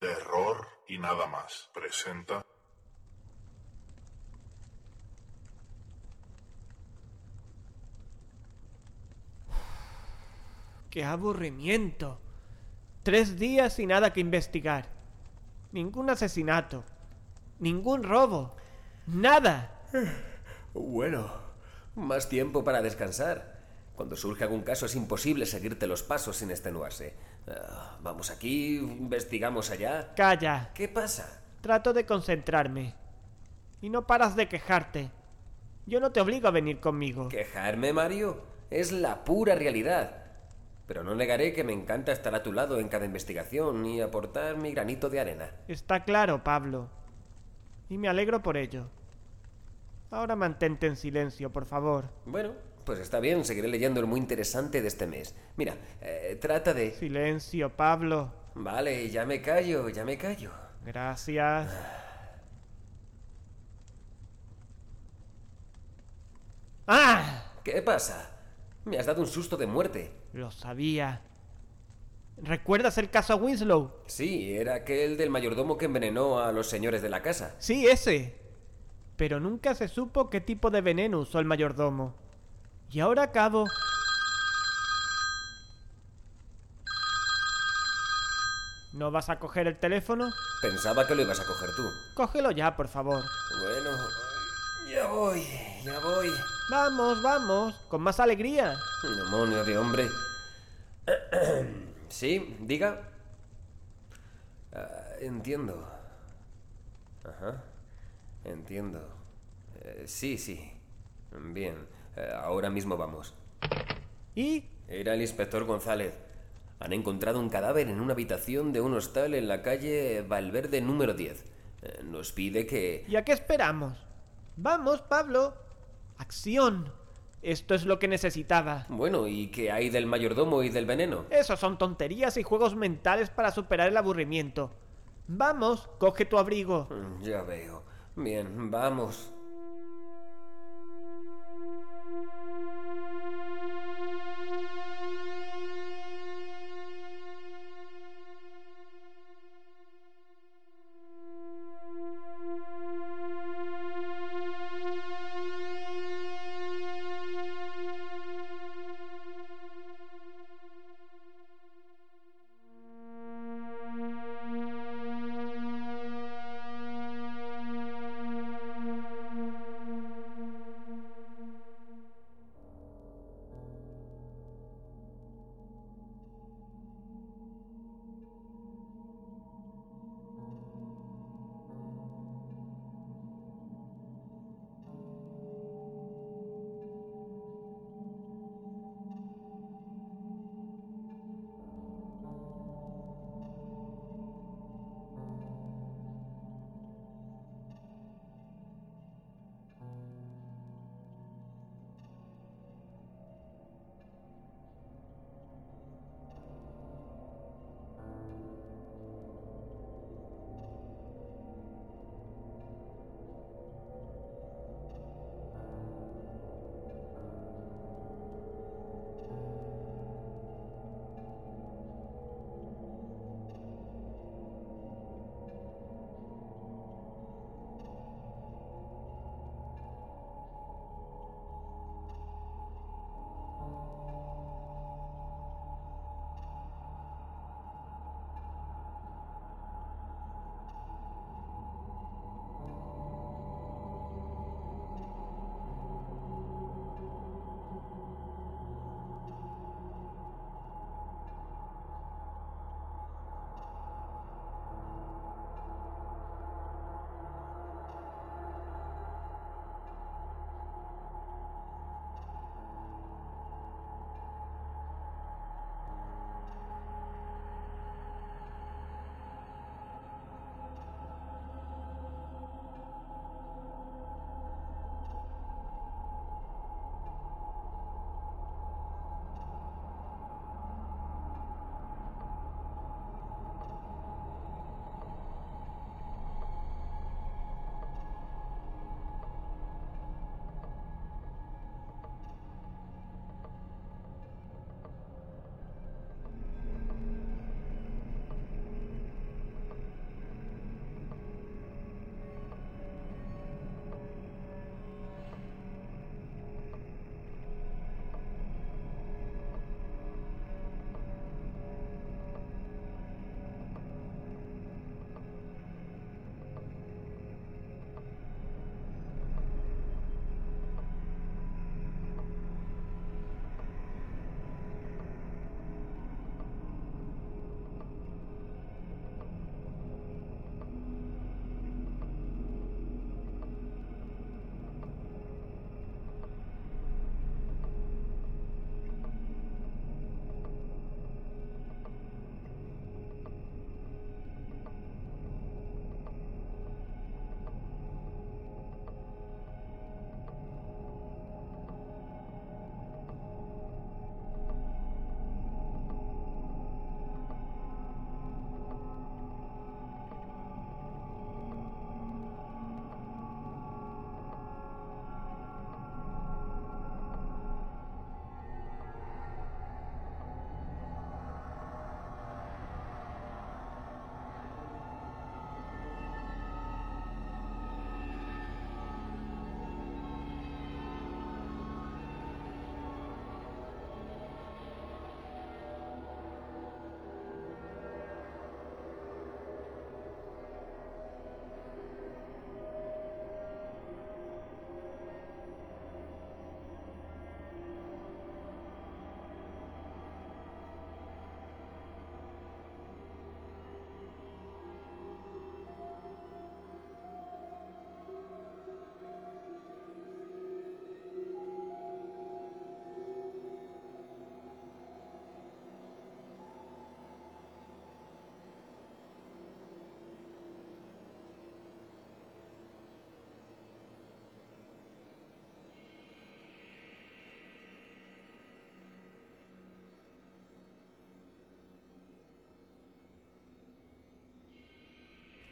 Terror y nada más. Presenta. ¡Qué aburrimiento! 3 días y nada que investigar. Ningún asesinato. Ningún robo. Nada. Bueno, más tiempo para descansar. Cuando surge algún caso es imposible seguirte los pasos sin extenuarse. Vamos aquí, investigamos allá. Calla. ¿Qué pasa? Trato de concentrarme. Y no paras de quejarte. Yo no te obligo a venir conmigo. ¿Quejarme, Mario? Es la pura realidad. Pero no negaré que me encanta estar a tu lado en cada investigación y aportar mi granito de arena. Está claro, Pablo. Y me alegro por ello. Ahora mantente en silencio, por favor. Bueno, pues está bien, seguiré leyendo el muy interesante de este mes. Mira, trata de... Silencio, Pablo. Vale, ya me callo, ya me callo. Gracias. ¡Ah! ¿Qué pasa? Me has dado un susto de muerte. Lo sabía. ¿Recuerdas el caso Winslow? Sí, era aquel del mayordomo que envenenó a los señores de la casa. Sí, ese. Pero nunca se supo qué tipo de veneno usó el mayordomo. Y ahora acabo... ¿No vas a coger el teléfono? Pensaba que lo ibas a coger tú. Cógelo ya, por favor. Bueno, ya voy, ya voy. Vamos, vamos, con más alegría. Demonio de hombre. Sí, diga. Entiendo. Ajá. Entiendo. Sí, sí. Bien. Ahora mismo vamos. ¿Y? Era el inspector González. Han encontrado un cadáver en una habitación de un hostal en la calle Valverde número 10. Nos pide que... ¿Y a qué esperamos? Vamos, Pablo. Acción. Esto es lo que necesitaba. Bueno, ¿y qué hay del mayordomo y del veneno? Eso son tonterías y juegos mentales para superar el aburrimiento. Vamos, coge tu abrigo. Ya veo. Bien, vamos.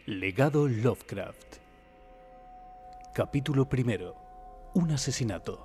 Legado Lovecraft. Capítulo 1. Un asesinato.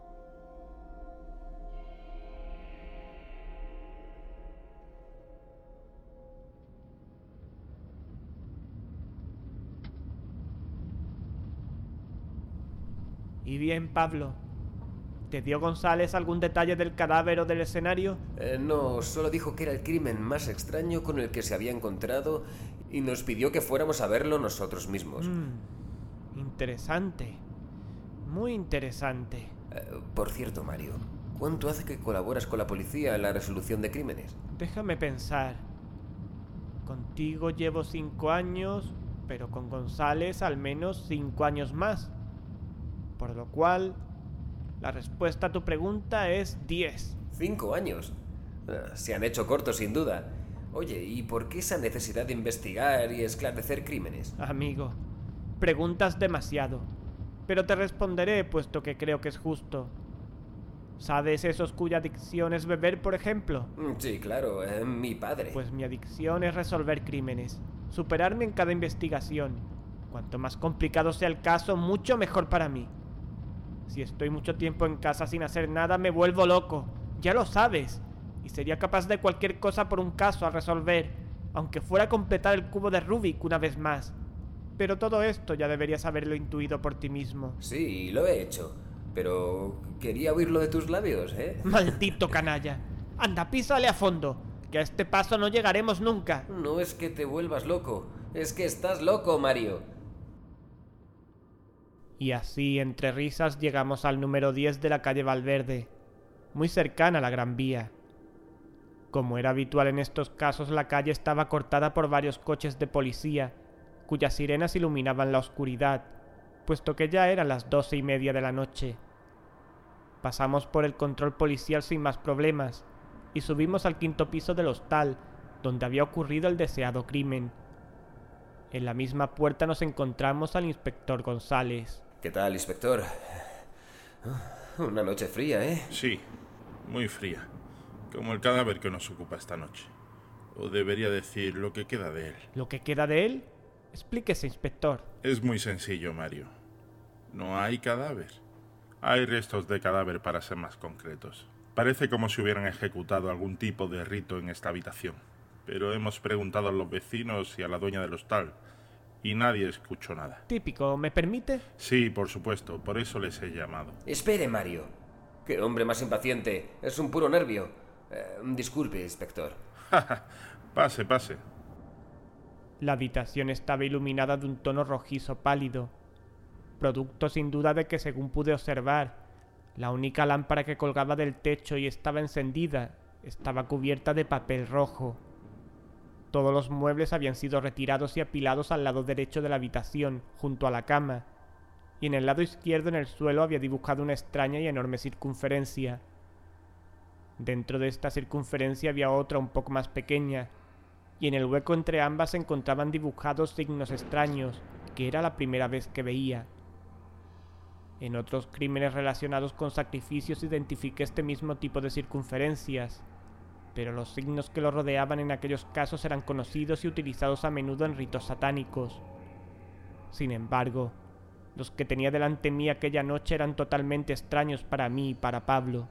Y bien, Pablo, ¿te dio González algún detalle del cadáver o del escenario? No, solo dijo que era el crimen más extraño con el que se había encontrado y nos pidió que fuéramos a verlo nosotros mismos. Interesante. Muy interesante. Por cierto, Mario, ¿cuánto hace que colaboras con la policía en la resolución de crímenes? Déjame pensar. Contigo llevo 5 años, pero con González al menos 5 años más. Por lo cual, la respuesta a tu pregunta es 10. 5 años. Se han hecho cortos, sin duda. Oye, ¿y por qué esa necesidad de investigar y esclarecer crímenes? Amigo, preguntas demasiado, pero te responderé puesto que creo que es justo. ¿Sabes esos cuya adicción es beber, por ejemplo? Sí, claro, mi padre. Pues mi adicción es resolver crímenes, superarme en cada investigación. Cuanto más complicado sea el caso, mucho mejor para mí. Si estoy mucho tiempo en casa sin hacer nada, me vuelvo loco, ya lo sabes, y sería capaz de cualquier cosa por un caso a resolver, aunque fuera a completar el cubo de Rubik una vez más. Pero todo esto ya deberías haberlo intuido por ti mismo. Sí, lo he hecho, pero quería oírlo de tus labios, ¿eh? ¡Maldito canalla! ¡Anda, písale a fondo! Que a este paso no llegaremos nunca. No es que te vuelvas loco, es que estás loco, Mario. Y así, entre risas, llegamos al número 10 de la calle Valverde, muy cercana a la Gran Vía. Como era habitual en estos casos, la calle estaba cortada por varios coches de policía, cuyas sirenas iluminaban la oscuridad, puesto que ya eran las 12:30 de la noche. Pasamos por el control policial sin más problemas, y subimos al 5º piso del hostal, donde había ocurrido el deseado crimen. En la misma puerta nos encontramos al inspector González. ¿Qué tal, inspector? Una noche fría, ¿eh? Sí, muy fría. Como el cadáver que nos ocupa esta noche. O debería decir lo que queda de él. ¿Lo que queda de él? Explíquese, inspector. Es muy sencillo, Mario. No hay cadáver. Hay restos de cadáver, para ser más concretos. Parece como si hubieran ejecutado algún tipo de rito en esta habitación. Pero hemos preguntado a los vecinos y a la dueña del hostal, y nadie escuchó nada. Típico, ¿me permite? Sí, por supuesto, por eso les he llamado. Espere, Mario. Qué hombre más impaciente. Es un puro nervio. Disculpe, inspector. Pase, pase. La habitación estaba iluminada de un tono rojizo pálido, producto sin duda de que, según pude observar, la única lámpara que colgaba del techo y estaba encendida estaba cubierta de papel rojo. Todos los muebles habían sido retirados y apilados al lado derecho de la habitación, junto a la cama, y en el lado izquierdo en el suelo había dibujado una extraña y enorme circunferencia. Dentro de esta circunferencia había otra un poco más pequeña, y en el hueco entre ambas se encontraban dibujados signos extraños, que era la primera vez que veía. En otros crímenes relacionados con sacrificios identifiqué este mismo tipo de circunferencias, pero los signos que lo rodeaban en aquellos casos eran conocidos y utilizados a menudo en ritos satánicos. Sin embargo, los que tenía delante mí aquella noche eran totalmente extraños para mí y para Pablo.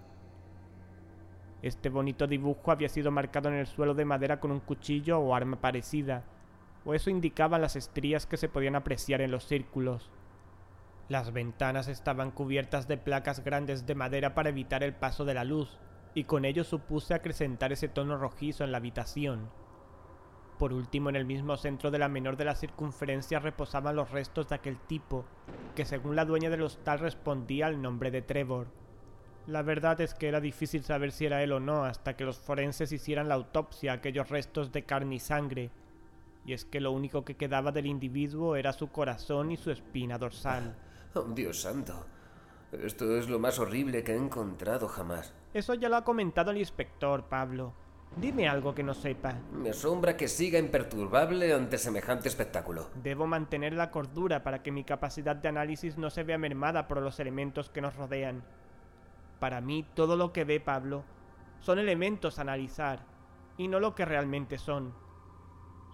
Este bonito dibujo había sido marcado en el suelo de madera con un cuchillo o arma parecida, o eso indicaban las estrías que se podían apreciar en los círculos. Las ventanas estaban cubiertas de placas grandes de madera para evitar el paso de la luz, y con ello supuse acrecentar ese tono rojizo en la habitación. Por último, en el mismo centro de la menor de las circunferencias reposaban los restos de aquel tipo, que según la dueña del hostal respondía al nombre de Trevor. La verdad es que era difícil saber si era él o no hasta que los forenses hicieran la autopsia a aquellos restos de carne y sangre, y es que lo único que quedaba del individuo era su corazón y su espina dorsal. Oh, Dios santo. Esto es lo más horrible que he encontrado jamás. Eso ya lo ha comentado el inspector, Pablo. Dime algo que no sepa. Me asombra que siga imperturbable ante semejante espectáculo. Debo mantener la cordura para que mi capacidad de análisis no se vea mermada por los elementos que nos rodean. Para mí, todo lo que ve Pablo son elementos a analizar, y no lo que realmente son.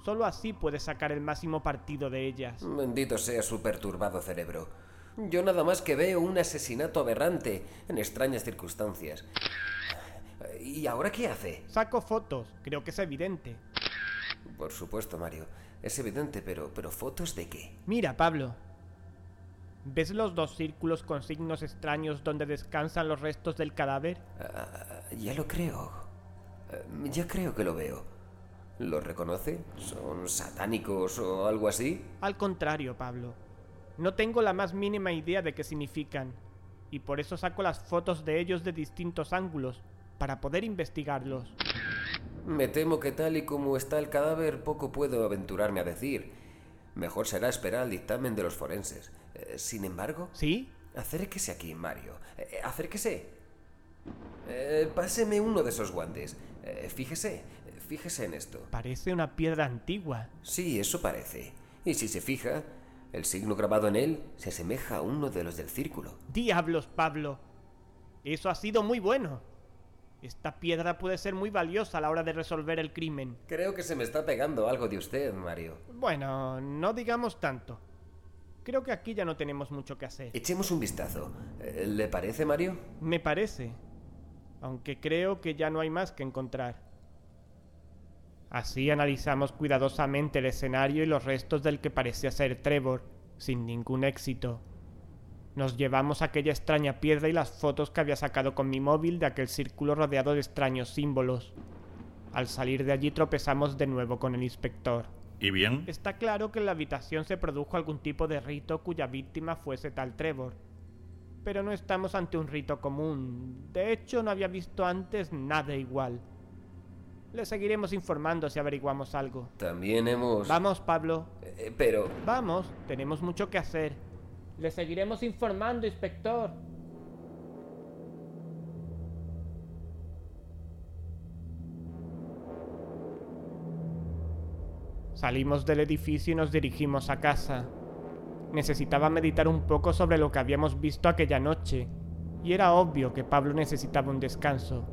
Solo así puedes sacar el máximo partido de ellas. Bendito sea su perturbado cerebro. Yo nada más que veo un asesinato aberrante en extrañas circunstancias. ¿Y ahora qué hace? Saco fotos, creo que es evidente. Por supuesto, Mario. Es evidente, pero ¿fotos de qué? Mira, Pablo. ¿Ves los dos círculos con signos extraños donde descansan los restos del cadáver? Ya lo creo. Ya creo que lo veo. ¿Los reconoce? ¿Son satánicos o algo así? Al contrario, Pablo. No tengo la más mínima idea de qué significan, y por eso saco las fotos de ellos de distintos ángulos, para poder investigarlos. Me temo que tal y como está el cadáver, poco puedo aventurarme a decir. Mejor será esperar al dictamen de los forenses. Sin embargo... ¿Sí? Acérquese aquí, Mario. Acérquese. Páseme uno de esos guantes. Fíjese en esto. Parece una piedra antigua. Sí, eso parece. Y si se fija, el signo grabado en él se asemeja a uno de los del círculo. ¡Diablos, Pablo! Eso ha sido muy bueno. Esta piedra puede ser muy valiosa a la hora de resolver el crimen. Creo que se me está pegando algo de usted, Mario. Bueno, no digamos tanto. Creo que aquí ya no tenemos mucho que hacer. Echemos un vistazo. ¿Le parece, Mario? Me parece. Aunque creo que ya no hay más que encontrar. Así analizamos cuidadosamente el escenario y los restos del que parecía ser Trevor, sin ningún éxito. Nos llevamos aquella extraña piedra y las fotos que había sacado con mi móvil de aquel círculo rodeado de extraños símbolos. Al salir de allí tropezamos de nuevo con el inspector. ¿Y bien? Está claro que en la habitación se produjo algún tipo de rito cuya víctima fuese tal Trevor. Pero no estamos ante un rito común. De hecho, no había visto antes nada igual. Le seguiremos informando si averiguamos algo. También hemos... Vamos, Pablo. Pero... Vamos, tenemos mucho que hacer. Le seguiremos informando, inspector. Salimos del edificio y nos dirigimos a casa. Necesitaba meditar un poco sobre lo que habíamos visto aquella noche, y era obvio que Pablo necesitaba un descanso.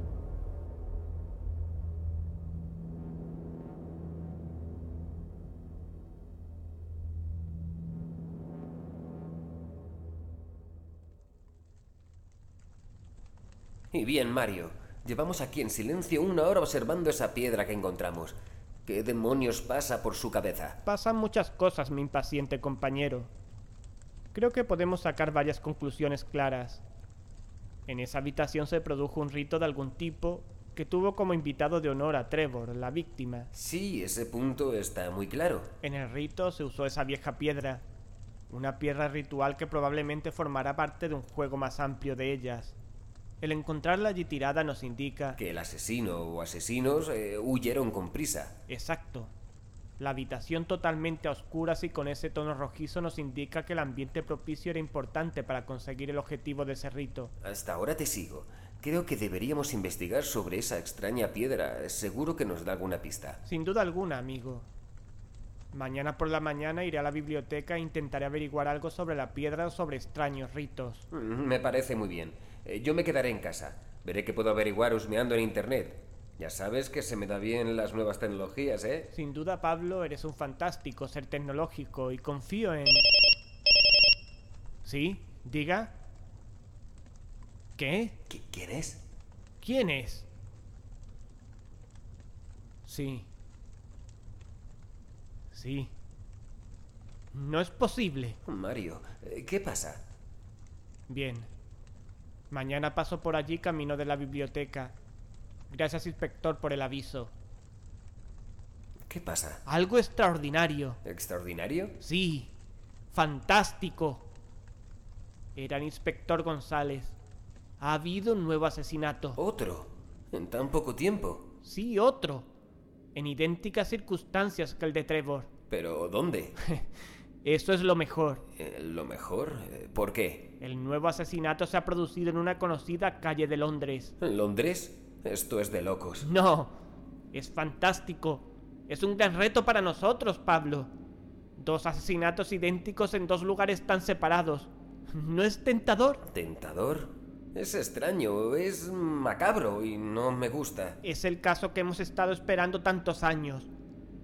Y bien, Mario, llevamos aquí en silencio 1 hora observando esa piedra que encontramos. ¿Qué demonios pasa por su cabeza? Pasan muchas cosas, mi impaciente compañero. Creo que podemos sacar varias conclusiones claras. En esa habitación se produjo un rito de algún tipo que tuvo como invitado de honor a Trevor, la víctima. Sí, ese punto está muy claro. En el rito se usó esa vieja piedra, una piedra ritual que probablemente formará parte de un juego más amplio de ellas. El encontrarla allí tirada nos indica... que el asesino o asesinos huyeron con prisa. Exacto. La habitación totalmente a oscuras y con ese tono rojizo nos indica que el ambiente propicio era importante para conseguir el objetivo de ese rito. Hasta ahora te sigo. Creo que deberíamos investigar sobre esa extraña piedra. Seguro que nos da alguna pista. Sin duda alguna, amigo. Mañana por la mañana iré a la biblioteca e intentaré averiguar algo sobre la piedra o sobre extraños ritos. Me parece muy bien. Yo me quedaré en casa. Veré qué puedo averiguar husmeando en internet. Ya sabes que se me da bien las nuevas tecnologías, ¿eh? Sin duda, Pablo, eres un fantástico ser tecnológico y confío en... ¿Sí? ¿Diga? ¿Qué? ¿Quién es? ¿Quién es? Sí. Sí. No es posible. Mario, ¿qué pasa? Bien. Mañana paso por allí camino de la biblioteca. Gracias, inspector, por el aviso. ¿Qué pasa? Algo extraordinario. ¿Extraordinario? Sí. Fantástico. Era el inspector González. Ha habido un nuevo asesinato. ¿Otro? ¿En tan poco tiempo? Sí, otro. En idénticas circunstancias que el de Trevor. ¿Pero dónde? Eso es lo mejor. ¿Lo mejor? ¿Por qué? El nuevo asesinato se ha producido en una conocida calle de Londres. ¿En Londres? Esto es de locos. No, es fantástico. Es un gran reto para nosotros, Pablo. 2 asesinatos idénticos en 2 lugares tan separados. ¿No es tentador? ¿Tentador? Es extraño, es macabro y no me gusta. Es el caso que hemos estado esperando tantos años.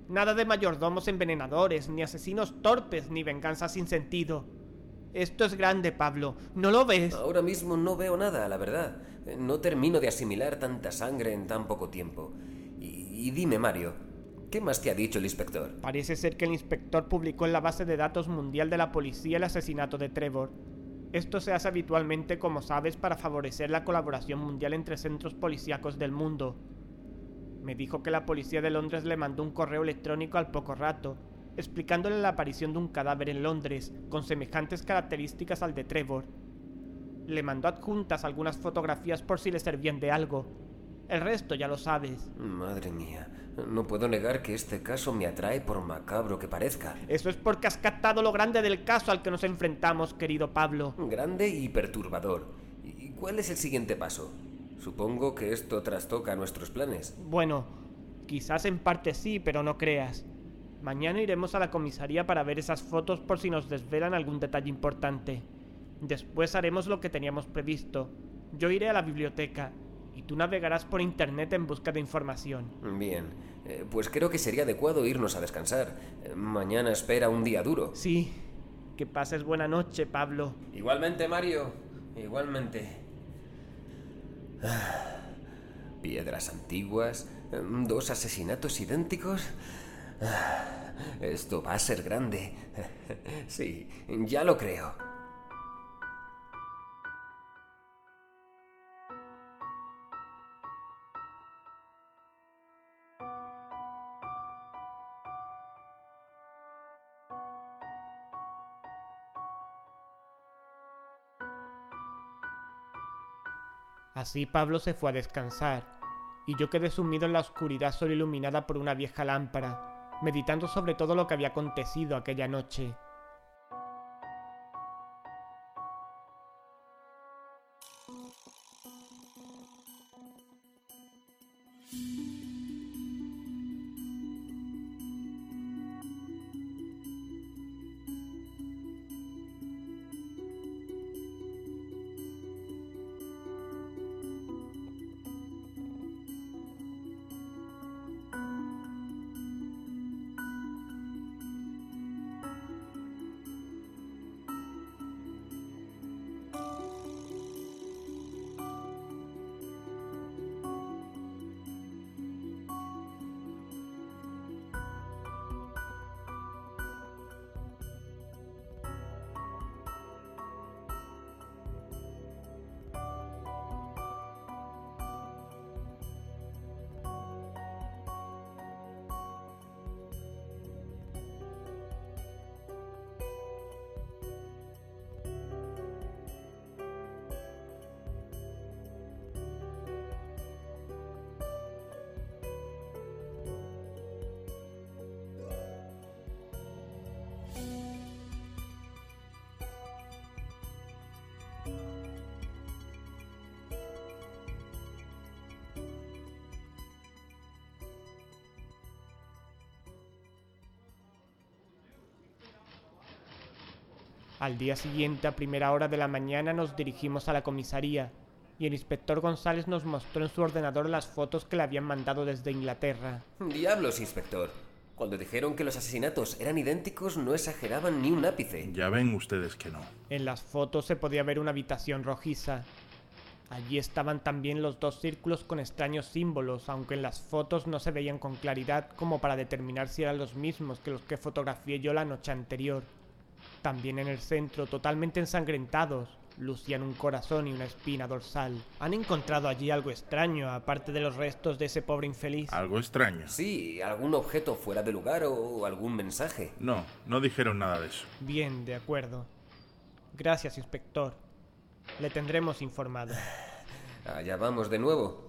Nada de mayordomos envenenadores, ni asesinos torpes, ni venganza sin sentido. Esto es grande, Pablo. ¿No lo ves? Ahora mismo no veo nada, la verdad. No termino de asimilar tanta sangre en tan poco tiempo. Y dime, Mario, ¿qué más te ha dicho el inspector? Parece ser que el inspector publicó en la base de datos mundial de la policía el asesinato de Trevor. Esto se hace habitualmente, como sabes, para favorecer la colaboración mundial entre centros policíacos del mundo. Me dijo que la policía de Londres le mandó un correo electrónico al poco rato, explicándole la aparición de un cadáver en Londres, con semejantes características al de Trevor. Le mandó adjuntas algunas fotografías por si le servían de algo. El resto ya lo sabes. Madre mía, no puedo negar que este caso me atrae por macabro que parezca. Eso es porque has captado lo grande del caso al que nos enfrentamos, querido Pablo. Grande y perturbador. ¿Y cuál es el siguiente paso? Supongo que esto trastoca nuestros planes. Bueno, quizás en parte sí, pero no creas. Mañana iremos a la comisaría para ver esas fotos por si nos desvelan algún detalle importante. Después haremos lo que teníamos previsto. Yo iré a la biblioteca y tú navegarás por internet en busca de información. Bien, pues creo que sería adecuado irnos a descansar. Mañana espera un día duro. Sí, que pases buena noche, Pablo. Igualmente, Mario. Igualmente. Piedras antiguas, 2 asesinatos idénticos. Esto va a ser grande. Sí, ya lo creo. Así Pablo se fue a descansar, y yo quedé sumido en la oscuridad solo iluminada por una vieja lámpara, meditando sobre todo lo que había acontecido aquella noche. Al día siguiente, a primera hora de la mañana, nos dirigimos a la comisaría, y el inspector González nos mostró en su ordenador las fotos que le habían mandado desde Inglaterra. Diablos, inspector. Cuando dijeron que los asesinatos eran idénticos, no exageraban ni un ápice. Ya ven ustedes que no. En las fotos se podía ver una habitación rojiza. Allí estaban también los 2 círculos con extraños símbolos, aunque en las fotos no se veían con claridad como para determinar si eran los mismos que los que fotografié yo la noche anterior. También en el centro, totalmente ensangrentados, lucían un corazón y una espina dorsal. ¿Han encontrado allí algo extraño, aparte de los restos de ese pobre infeliz? ¿Algo extraño? Sí, algún objeto fuera de lugar o algún mensaje. No, no dijeron nada de eso. Bien, de acuerdo. Gracias, inspector. Le tendremos informado. Allá vamos de nuevo.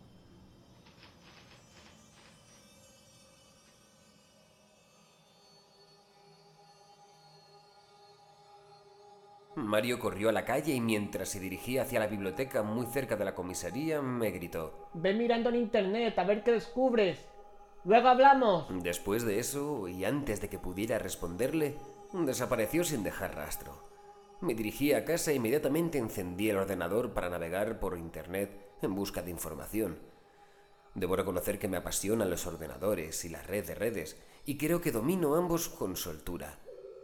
Mario corrió a la calle y mientras se dirigía hacia la biblioteca muy cerca de la comisaría, me gritó: Ve mirando en internet a ver qué descubres. Luego hablamos. Después de eso, y antes de que pudiera responderle, desapareció sin dejar rastro. Me dirigí a casa e inmediatamente encendí el ordenador para navegar por internet en busca de información. Debo reconocer que me apasionan los ordenadores y la red de redes, y creo que domino ambos con soltura.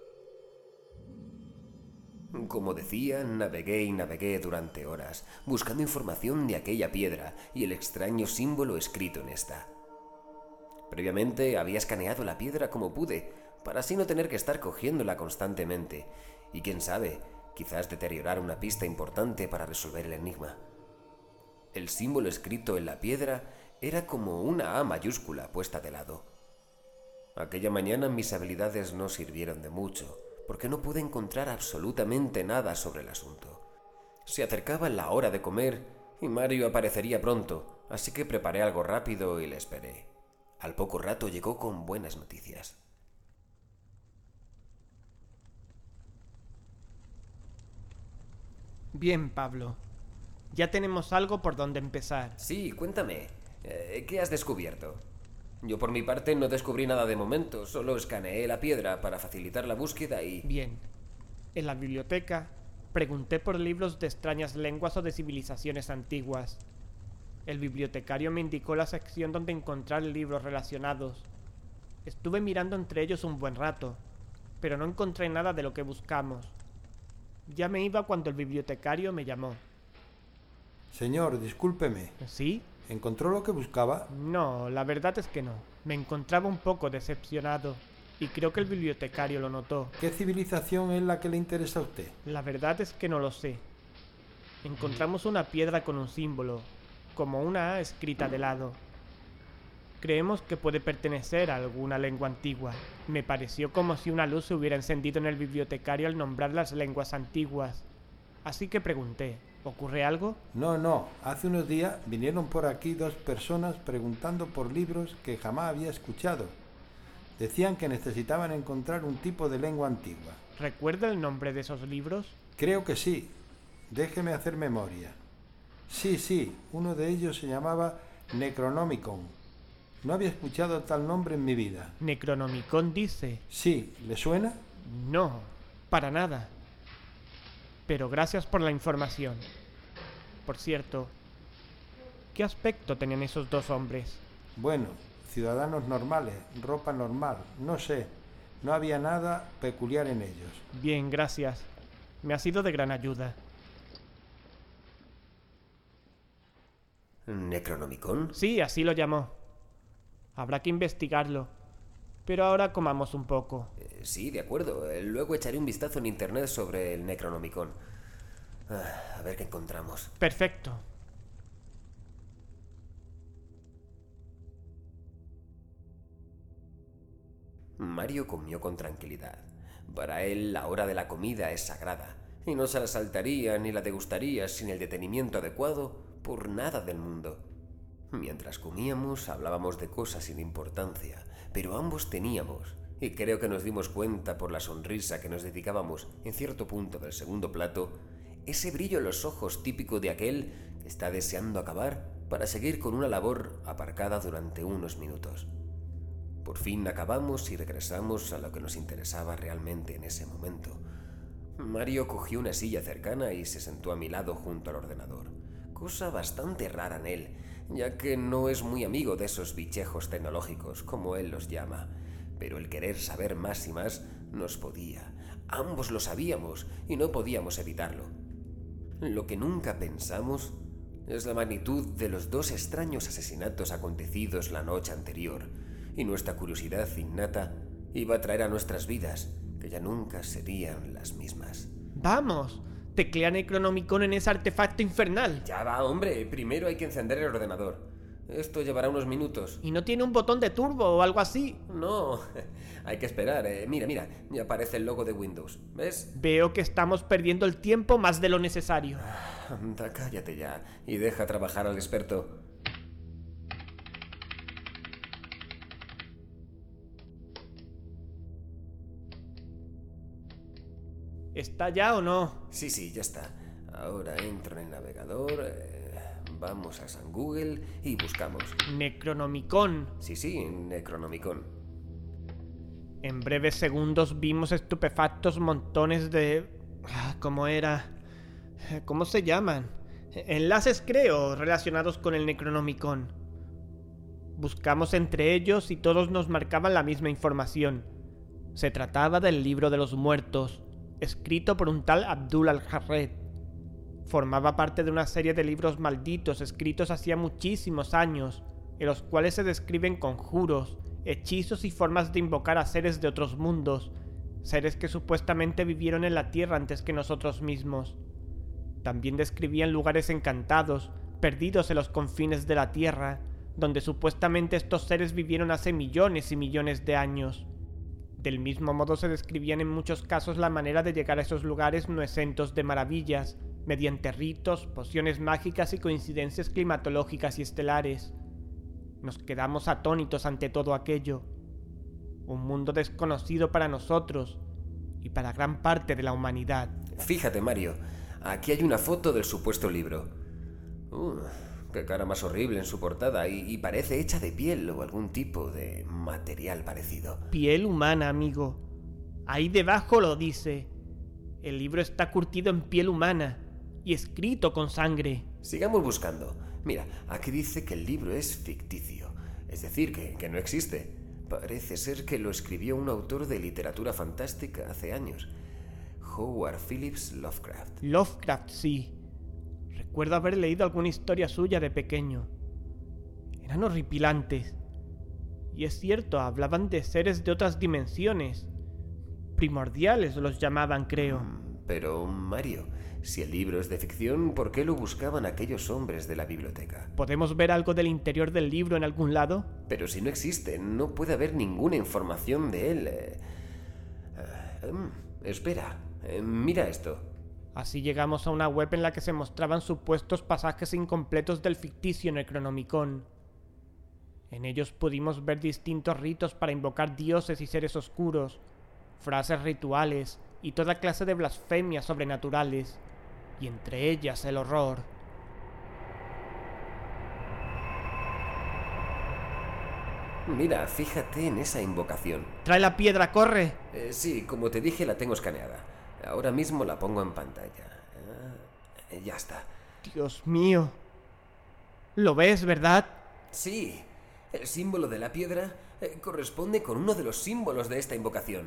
Como decía, navegué y navegué durante horas, buscando información de aquella piedra y el extraño símbolo escrito en esta. Previamente había escaneado la piedra como pude, para así no tener que estar cogiéndola constantemente, y quién sabe, quizás deteriorar una pista importante para resolver el enigma. El símbolo escrito en la piedra era como una A mayúscula puesta de lado. Aquella mañana mis habilidades no sirvieron de mucho, porque no pude encontrar absolutamente nada sobre el asunto. Se acercaba la hora de comer y Mario aparecería pronto, así que preparé algo rápido y le esperé. Al poco rato llegó con buenas noticias. Bien, Pablo. Ya tenemos algo por donde empezar. Sí, cuéntame. ¿Qué has descubierto? Yo por mi parte no descubrí nada de momento, solo escaneé la piedra para facilitar la búsqueda y... Bien. En la biblioteca pregunté por libros de extrañas lenguas o de civilizaciones antiguas. El bibliotecario me indicó la sección donde encontrar libros relacionados. Estuve mirando entre ellos un buen rato, pero no encontré nada de lo que buscamos. Ya me iba cuando el bibliotecario me llamó. Señor, discúlpeme. ¿Sí? ¿Encontró lo que buscaba? No, la verdad es que no. Me encontraba un poco decepcionado y creo que el bibliotecario lo notó. ¿Qué civilización es la que le interesa a usted? La verdad es que no lo sé. Encontramos una piedra con un símbolo, como una A escrita de lado. Creemos que puede pertenecer a alguna lengua antigua. Me pareció como si una luz se hubiera encendido en el bibliotecario al nombrar las lenguas antiguas. Así que pregunté, ¿ocurre algo? No. Hace unos días vinieron por aquí 2 personas preguntando por libros que jamás había escuchado. Decían que necesitaban encontrar un tipo de lengua antigua. ¿Recuerda el nombre de esos libros? Creo que sí. Déjeme hacer memoria. Sí, uno de ellos se llamaba Necronomicon. No había escuchado tal nombre en mi vida. Necronomicon dice. Sí, ¿le suena? No, para nada. Pero gracias por la información. Por cierto, ¿qué aspecto tenían esos 2 hombres? Bueno, ciudadanos normales, ropa normal, no sé. No había nada peculiar en ellos. Bien, gracias. Me ha sido de gran ayuda. ¿Necronomicon? Sí, así lo llamó. Habrá que investigarlo. Pero ahora comamos un poco. Sí, de acuerdo. Luego echaré un vistazo en internet sobre el Necronomicon. A ver qué encontramos. Perfecto. Mario comió con tranquilidad. Para él, la hora de la comida es sagrada, y no se la saltaría ni la degustaría sin el detenimiento adecuado por nada del mundo. Mientras comíamos, hablábamos de cosas sin importancia, pero ambos teníamos, y creo que nos dimos cuenta por la sonrisa que nos dedicábamos en cierto punto del segundo plato, ese brillo en los ojos típico de aquel que está deseando acabar para seguir con una labor aparcada durante unos minutos. Por fin acabamos y regresamos a lo que nos interesaba realmente en ese momento. Mario cogió una silla cercana y se sentó a mi lado junto al ordenador, cosa bastante rara en él, ya que no es muy amigo de esos bichejos tecnológicos, como él los llama, pero el querer saber más y más nos podía. Ambos lo sabíamos y no podíamos evitarlo. Lo que nunca pensamos es la magnitud de los 2 extraños asesinatos acontecidos la noche anterior, y nuestra curiosidad innata iba a traer a nuestras vidas, que ya nunca serían las mismas. ¡Vamos! Teclea Necronomicon en ese artefacto infernal. Ya va, hombre. Primero hay que encender el ordenador. Esto llevará unos minutos. ¿Y no tiene un botón de turbo o algo así? No, hay que esperar. Mira, ya aparece el logo de Windows. ¿Ves? Veo que estamos perdiendo el tiempo más de lo necesario. Anda, cállate ya y deja trabajar al experto. ¿Está ya o no? Sí, ya está. Ahora entro en el navegador, vamos a San Google y buscamos. Necronomicon. Sí, Necronomicon. En breves segundos vimos estupefactos montones de... ¿Cómo era? ¿Cómo se llaman? Enlaces, creo, relacionados con el Necronomicon. Buscamos entre ellos y todos nos marcaban la misma información. Se trataba del Libro de los Muertos, escrito por un tal Abdul al-Harred. Formaba parte de una serie de libros malditos escritos hacía muchísimos años, en los cuales se describen conjuros, hechizos y formas de invocar a seres de otros mundos, seres que supuestamente vivieron en la Tierra antes que nosotros mismos. También describían lugares encantados, perdidos en los confines de la Tierra, donde supuestamente estos seres vivieron hace millones y millones de años. Del mismo modo se describían en muchos casos la manera de llegar a esos lugares no exentos de maravillas, mediante ritos, pociones mágicas y coincidencias climatológicas y estelares. Nos quedamos atónitos ante todo aquello. Un mundo desconocido para nosotros y para gran parte de la humanidad. Fíjate, Mario, aquí hay una foto del supuesto libro. Qué cara más horrible en su portada y parece hecha de piel o algún tipo de material parecido. Piel humana, amigo. Ahí debajo lo dice. El libro está curtido en piel humana y escrito con sangre. Sigamos buscando. Mira, aquí dice que el libro es ficticio, es decir, que no existe. Parece ser que lo escribió un autor de literatura fantástica hace años. Howard Phillips Lovecraft. Lovecraft, sí. Recuerdo haber leído alguna historia suya de pequeño. Eran horripilantes. Y es cierto, hablaban de seres de otras dimensiones. Primordiales los llamaban, creo. Pero, Mario, si el libro es de ficción, ¿por qué lo buscaban aquellos hombres de la biblioteca? ¿Podemos ver algo del interior del libro en algún lado? Pero si no existe, no puede haber ninguna información de él. Espera, mira esto. Así llegamos a una web en la que se mostraban supuestos pasajes incompletos del ficticio Necronomicon. En ellos pudimos ver distintos ritos para invocar dioses y seres oscuros, frases rituales y toda clase de blasfemias sobrenaturales, y entre ellas el horror. Mira, fíjate en esa invocación. ¡Trae la piedra, corre! Sí, como te dije, la tengo escaneada. Ahora mismo la pongo en pantalla. Ya está. Dios mío. ¿Lo ves, verdad? Sí, el símbolo de la piedra corresponde con uno de los símbolos de esta invocación.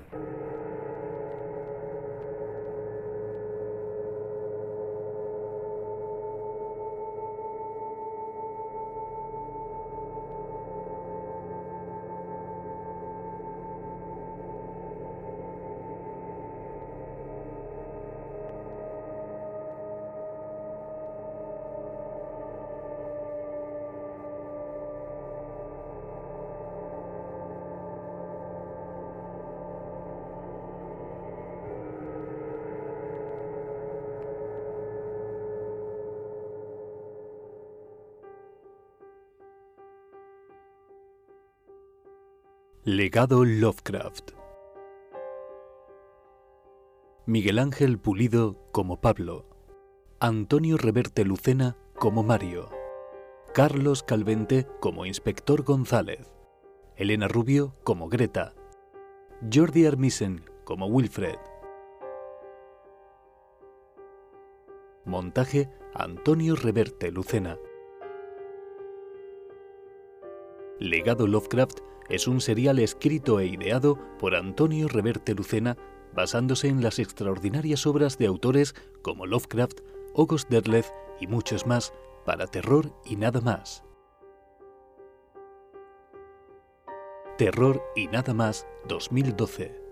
Legado Lovecraft. Miguel Ángel Pulido como Pablo, Antonio Reverte Lucena como Mario, Carlos Calvente como Inspector González, Elena Rubio como Greta, Jordi Armisen como Wilfred. Montaje Antonio Reverte Lucena. Legado Lovecraft es un serial escrito e ideado por Antonio Reverte Lucena basándose en las extraordinarias obras de autores como Lovecraft, August Derleth y muchos más para Terror y Nada Más. Terror y Nada Más 2012.